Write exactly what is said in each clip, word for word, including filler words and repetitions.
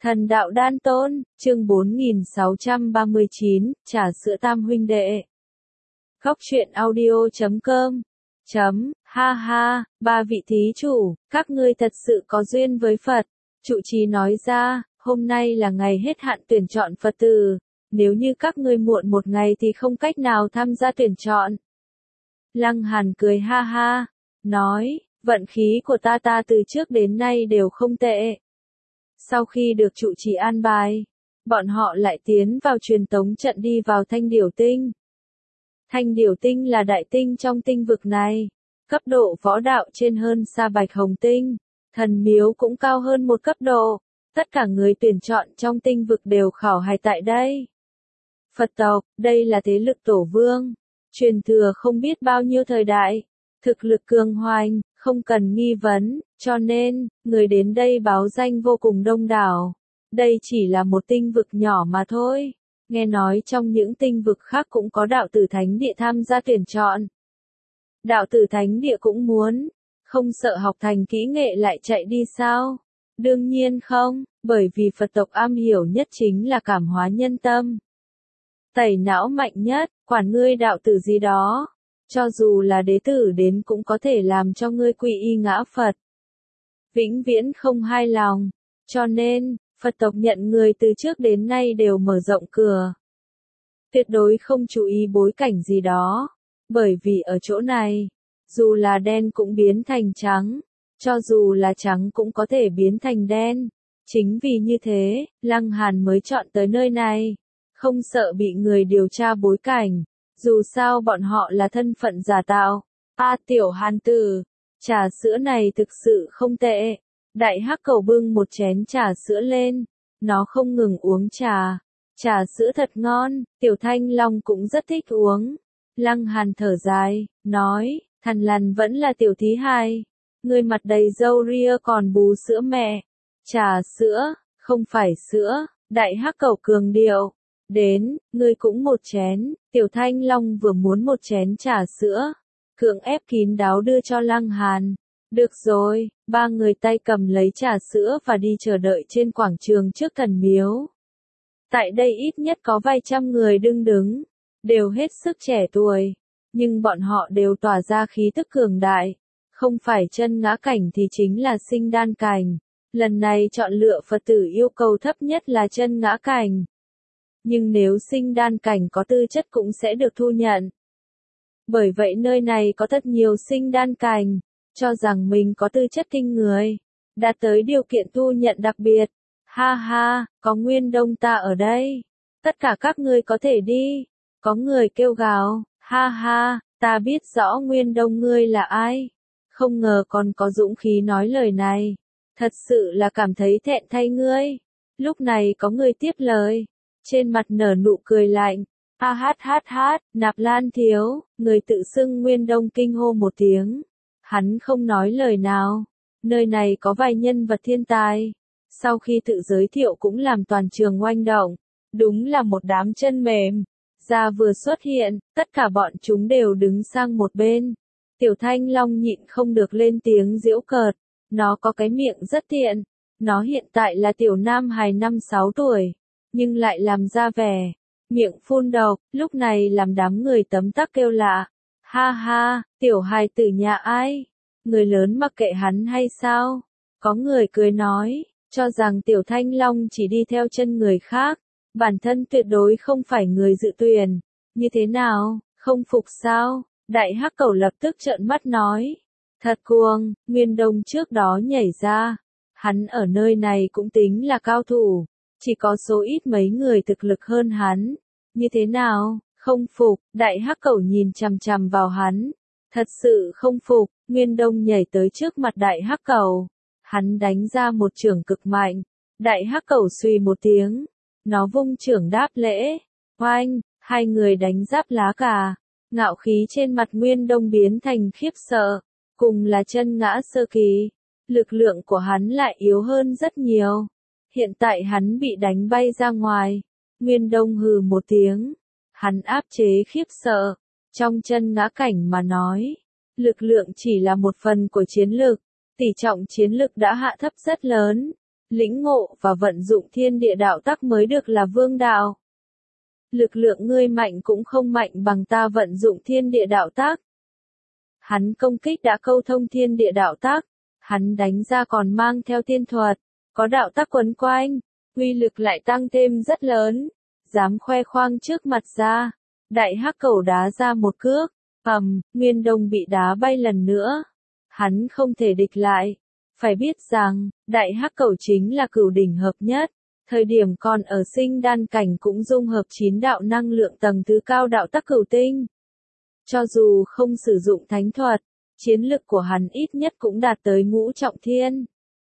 Thần đạo đan tôn, chương bốn nghìn sáu trăm ba mươi chín, trà sữa tam huynh đệ. Góc truyện audio chấm com. Chấm, ha ha, ba vị thí chủ, các ngươi thật sự có duyên với Phật. Trụ trì nói ra, hôm nay là ngày hết hạn tuyển chọn Phật tử. Nếu như các ngươi muộn một ngày thì không cách nào tham gia tuyển chọn. Lăng Hàn cười ha ha, nói, vận khí của ta ta từ trước đến nay đều không tệ. Sau khi được trụ trì an bài, bọn họ lại tiến vào truyền tống trận đi vào Thanh Điểu Tinh. Thanh Điểu Tinh là đại tinh trong tinh vực này, cấp độ võ đạo trên hơn xa Bạch Hồng Tinh, thần miếu cũng cao hơn một cấp độ, tất cả người tuyển chọn trong tinh vực đều khảo hạch tại đây. Phật tộc, đây là thế lực tổ vương, truyền thừa không biết bao nhiêu thời đại, thực lực cường hoành, không cần nghi vấn, cho nên, người đến đây báo danh vô cùng đông đảo. Đây chỉ là một tinh vực nhỏ mà thôi. Nghe nói trong những tinh vực khác cũng có đạo tử thánh địa tham gia tuyển chọn. Đạo tử thánh địa cũng muốn, không sợ học thành kỹ nghệ lại chạy đi sao? Đương nhiên không, bởi vì Phật tộc am hiểu nhất chính là cảm hóa nhân tâm. Tẩy não mạnh nhất, quản ngươi đạo tử gì đó. Cho dù là đế tử đến cũng có thể làm cho ngươi quy y ngã Phật. Vĩnh viễn không hai lòng. Cho nên, Phật tộc nhận người từ trước đến nay đều mở rộng cửa. Tuyệt đối không chú ý bối cảnh gì đó. Bởi vì ở chỗ này, dù là đen cũng biến thành trắng. Cho dù là trắng cũng có thể biến thành đen. Chính vì như thế, Lăng Hàn mới chọn tới nơi này. Không sợ bị người điều tra bối cảnh. Dù sao bọn họ là thân phận giả tạo. A tiểu Hàn tử, trà sữa này thực sự không tệ. Đại hắc cầu bưng một chén trà sữa lên. Nó không ngừng uống trà. Trà sữa thật ngon, tiểu Thanh Long cũng rất thích uống. Lăng Hàn thở dài, nói, thằn lằn vẫn là tiểu thí hài. Người mặt đầy râu ria còn bú sữa mẹ. Trà sữa, không phải sữa, đại hắc cầu cường điệu. Đến, ngươi cũng một chén, tiểu Thanh Long vừa muốn một chén trà sữa, cưỡng ép kín đáo đưa cho Lăng Hàn. Được rồi, ba người tay cầm lấy trà sữa và đi chờ đợi trên quảng trường trước thần miếu. Tại đây ít nhất có vài trăm người đứng đứng, đều hết sức trẻ tuổi, nhưng bọn họ đều tỏa ra khí tức cường đại, không phải chân ngã cảnh thì chính là sinh đan cảnh. Lần này chọn lựa Phật tử yêu cầu thấp nhất là chân ngã cảnh. Nhưng nếu sinh đan cảnh có tư chất cũng sẽ được thu nhận. Bởi vậy nơi này có rất nhiều sinh đan cảnh, cho rằng mình có tư chất kinh người, đạt tới điều kiện thu nhận đặc biệt. Ha ha, có Nguyên Đông ta ở đây. Tất cả các ngươi có thể đi. Có người kêu gào, ha ha, ta biết rõ Nguyên Đông ngươi là ai. Không ngờ còn có dũng khí nói lời này. Thật sự là cảm thấy thẹn thay ngươi. Lúc này có người tiếp lời. Trên mặt nở nụ cười lạnh, a hát hát hát, Nạp Lan thiếu, người tự xưng Nguyên Đông kinh hô một tiếng. Hắn không nói lời nào, nơi này có vài nhân vật thiên tài. Sau khi tự giới thiệu cũng làm toàn trường oanh động, đúng là một đám chân mềm. Ra vừa xuất hiện, tất cả bọn chúng đều đứng sang một bên. Tiểu Thanh Long nhịn không được lên tiếng giễu cợt, nó có cái miệng rất tiện, nó hiện tại là tiểu nam hài năm sáu tuổi. Nhưng lại làm ra vẻ, miệng phun độc, lúc này làm đám người tấm tắc kêu lạ. Ha ha, tiểu hài tử nhà ai? Người lớn mặc kệ hắn hay sao? Có người cười nói, cho rằng tiểu Thanh Long chỉ đi theo chân người khác, bản thân tuyệt đối không phải người dự tuyển. Như thế nào, không phục sao? Đại hắc cầu lập tức trợn mắt nói. Thật cuồng, Nguyên Đông trước đó nhảy ra. Hắn ở nơi này cũng tính là cao thủ. Chỉ có số ít mấy người thực lực hơn hắn. Như thế nào, không phục, đại hắc cẩu nhìn chằm chằm vào hắn. Thật sự không phục, Nguyên Đông nhảy tới trước mặt đại hắc cẩu. Hắn đánh ra một chưởng cực mạnh. Đại hắc cẩu suy một tiếng. Nó vung chưởng đáp lễ. Oanh, hai người đánh giáp lá cà. Ngạo khí trên mặt Nguyên Đông biến thành khiếp sợ. Cùng là chân ngã sơ kỳ. Lực lượng của hắn lại yếu hơn rất nhiều. Hiện tại hắn bị đánh bay ra ngoài. Nguyên Đông hừ một tiếng. Hắn áp chế khiếp sợ. Trong chân ngã cảnh mà nói. Lực lượng chỉ là một phần của chiến lực. Tỷ trọng chiến lực đã hạ thấp rất lớn. lĩnh ngộ và vận dụng thiên địa đạo tắc mới được là vương đạo. Lực lượng ngươi mạnh cũng không mạnh bằng ta vận dụng thiên địa đạo tắc. Hắn công kích đã câu thông thiên địa đạo tắc, hắn đánh ra còn mang theo tiên thuật, có đạo tắc quấn quanh, uy lực lại tăng thêm rất lớn, dám khoe khoang trước mặt ra. Đại hắc cẩu đá ra một cước, ầm, Nguyên Đông bị đá bay lần nữa. Hắn không thể địch lại. Phải biết rằng, đại hắc cẩu chính là cửu đỉnh hợp nhất. Thời điểm còn ở sinh đan cảnh cũng dung hợp chín đạo năng lượng tầng thứ cao đạo tắc cửu tinh. Cho dù không sử dụng thánh thuật, chiến lực của hắn ít nhất cũng đạt tới ngũ trọng thiên.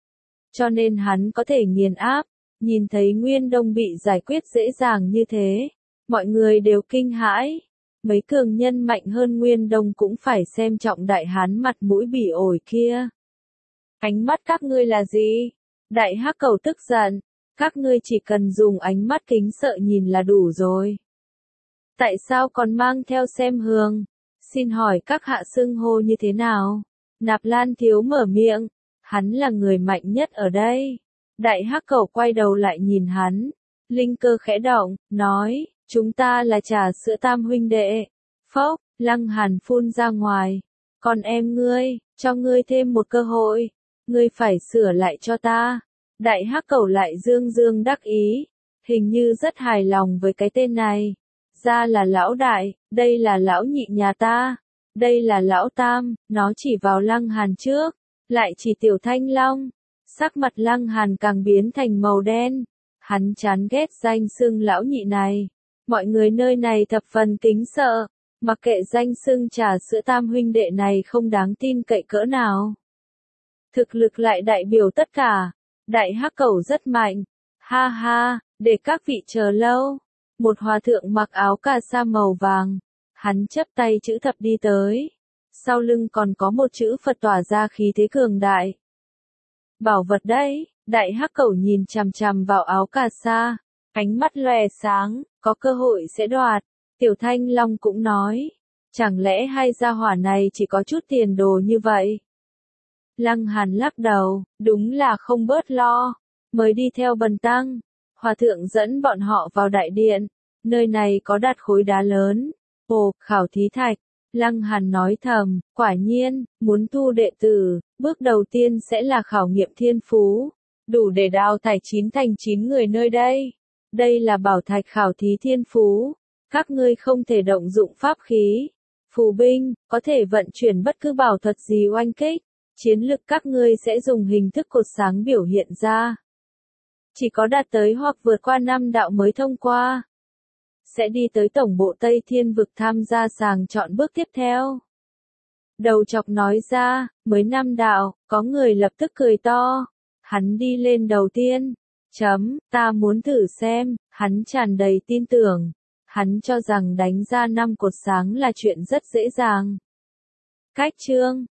Cho nên hắn có thể nghiền áp, nhìn thấy Nguyên Đông bị giải quyết dễ dàng như thế. Mọi người đều kinh hãi. Mấy cường nhân mạnh hơn Nguyên Đông cũng phải xem trọng đại hán mặt mũi bỉ ổi kia. Ánh mắt các ngươi là gì? Đại hắc cẩu tức giận. Các ngươi chỉ cần dùng ánh mắt kính sợ nhìn là đủ rồi. Tại sao còn mang theo xem hương? Xin hỏi các hạ xưng hô như thế nào? Nạp Lan Thiếu mở miệng. Hắn là người mạnh nhất ở đây. Đại hắc cẩu quay đầu lại nhìn hắn. Linh cơ khẽ động, nói, chúng ta là trà sữa tam huynh đệ. Phốc, Lăng Hàn phun ra ngoài. Còn em ngươi, cho ngươi thêm một cơ hội. Ngươi phải sửa lại cho ta. Đại hắc cẩu lại dương dương đắc ý. Hình như rất hài lòng với cái tên này. Ra là lão đại, đây là lão nhị nhà ta. Đây là lão tam, nó chỉ vào Lăng Hàn trước. Lại chỉ Tiểu Thanh Long. Sắc mặt Lăng Hàn càng biến thành màu đen. Hắn chán ghét danh xưng lão nhị này. Mọi người nơi này thập phần kính sợ. Mặc kệ danh xưng trà sữa tam huynh đệ này không đáng tin cậy cỡ nào. Thực lực lại đại biểu tất cả. Đại hắc cẩu rất mạnh. Ha ha, để các vị chờ lâu. Một hòa thượng mặc áo cà sa màu vàng. Hắn chấp tay chữ thập đi tới. Sau lưng còn có một chữ Phật tỏa ra khí thế cường đại. Bảo vật đấy, đại hắc cẩu nhìn chằm chằm vào áo cà sa. Ánh mắt lòe sáng, có cơ hội sẽ đoạt. Tiểu Thanh Long cũng nói. Chẳng lẽ hai gia hỏa này chỉ có chút tiền đồ như vậy? Lăng Hàn lắc đầu, đúng là không bớt lo. Mới đi theo Bần Tăng. Hòa thượng dẫn bọn họ vào đại điện. Nơi này có đặt khối đá lớn. Ồ, khảo thí thạch. Lăng Hàn nói thầm, quả nhiên, muốn thu đệ tử, bước đầu tiên sẽ là khảo nghiệm thiên phú. Đủ để đào thải chín thành chín người nơi đây. Đây là bảo thạch khảo thí thiên phú. Các ngươi không thể động dụng pháp khí. Phù binh, có thể vận chuyển bất cứ bảo thuật gì oanh kích. Chiến lực các ngươi sẽ dùng hình thức cột sáng biểu hiện ra. Chỉ có đạt tới hoặc vượt qua năm đạo mới thông qua. Sẽ đi tới tổng bộ Tây Thiên vực tham gia sàng chọn bước tiếp theo. Đầu chọc nói ra, mới năm đạo, có người lập tức cười to. Hắn đi lên đầu tiên. Chấm, ta muốn thử xem, hắn tràn đầy tin tưởng. Hắn cho rằng đánh ra năm cột sáng là chuyện rất dễ dàng. Cách chương